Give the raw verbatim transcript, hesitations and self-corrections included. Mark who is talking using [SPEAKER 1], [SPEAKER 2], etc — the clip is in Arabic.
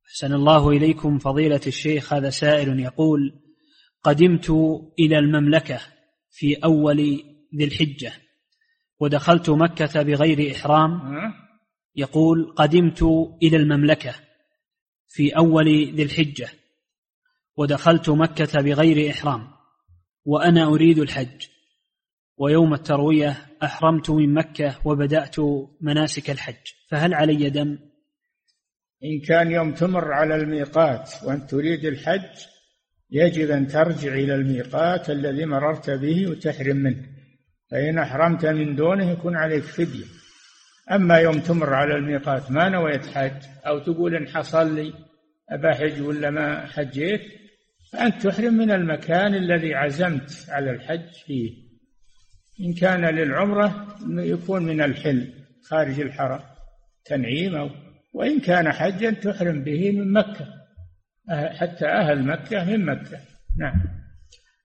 [SPEAKER 1] أحسن الله إليكم فضيلة الشيخ. هذا سائل يقول: قدمت إلى المملكة في أول ذي الحجة ودخلت مكة بغير إحرام. يقول: قدمت إلى المملكة في أول ذي الحجة ودخلت مكة بغير إحرام وأنا أريد الحج، ويوم التروية أحرمت من مكة وبدأت مناسك الحج، فهل علي دم؟
[SPEAKER 2] إن كان يوم تمر على الميقات وأنت تريد الحج يجب أن ترجع إلى الميقات الذي مررت به وتحرم منه، فإن أحرمت من دونه يكون عليك فدية. أما يوم تمر على الميقات ما نويت حج أو تقول إن حصل لي أبا حج ولا ما حجيت، فأنت تحرم من المكان الذي عزمت على الحج فيه. إن كان للعمرة يكون من الحل خارج الحرم تنعيم، أو وإن كان حجا تحرم به من مكة، حتى أهل مكة من مكة. نعم.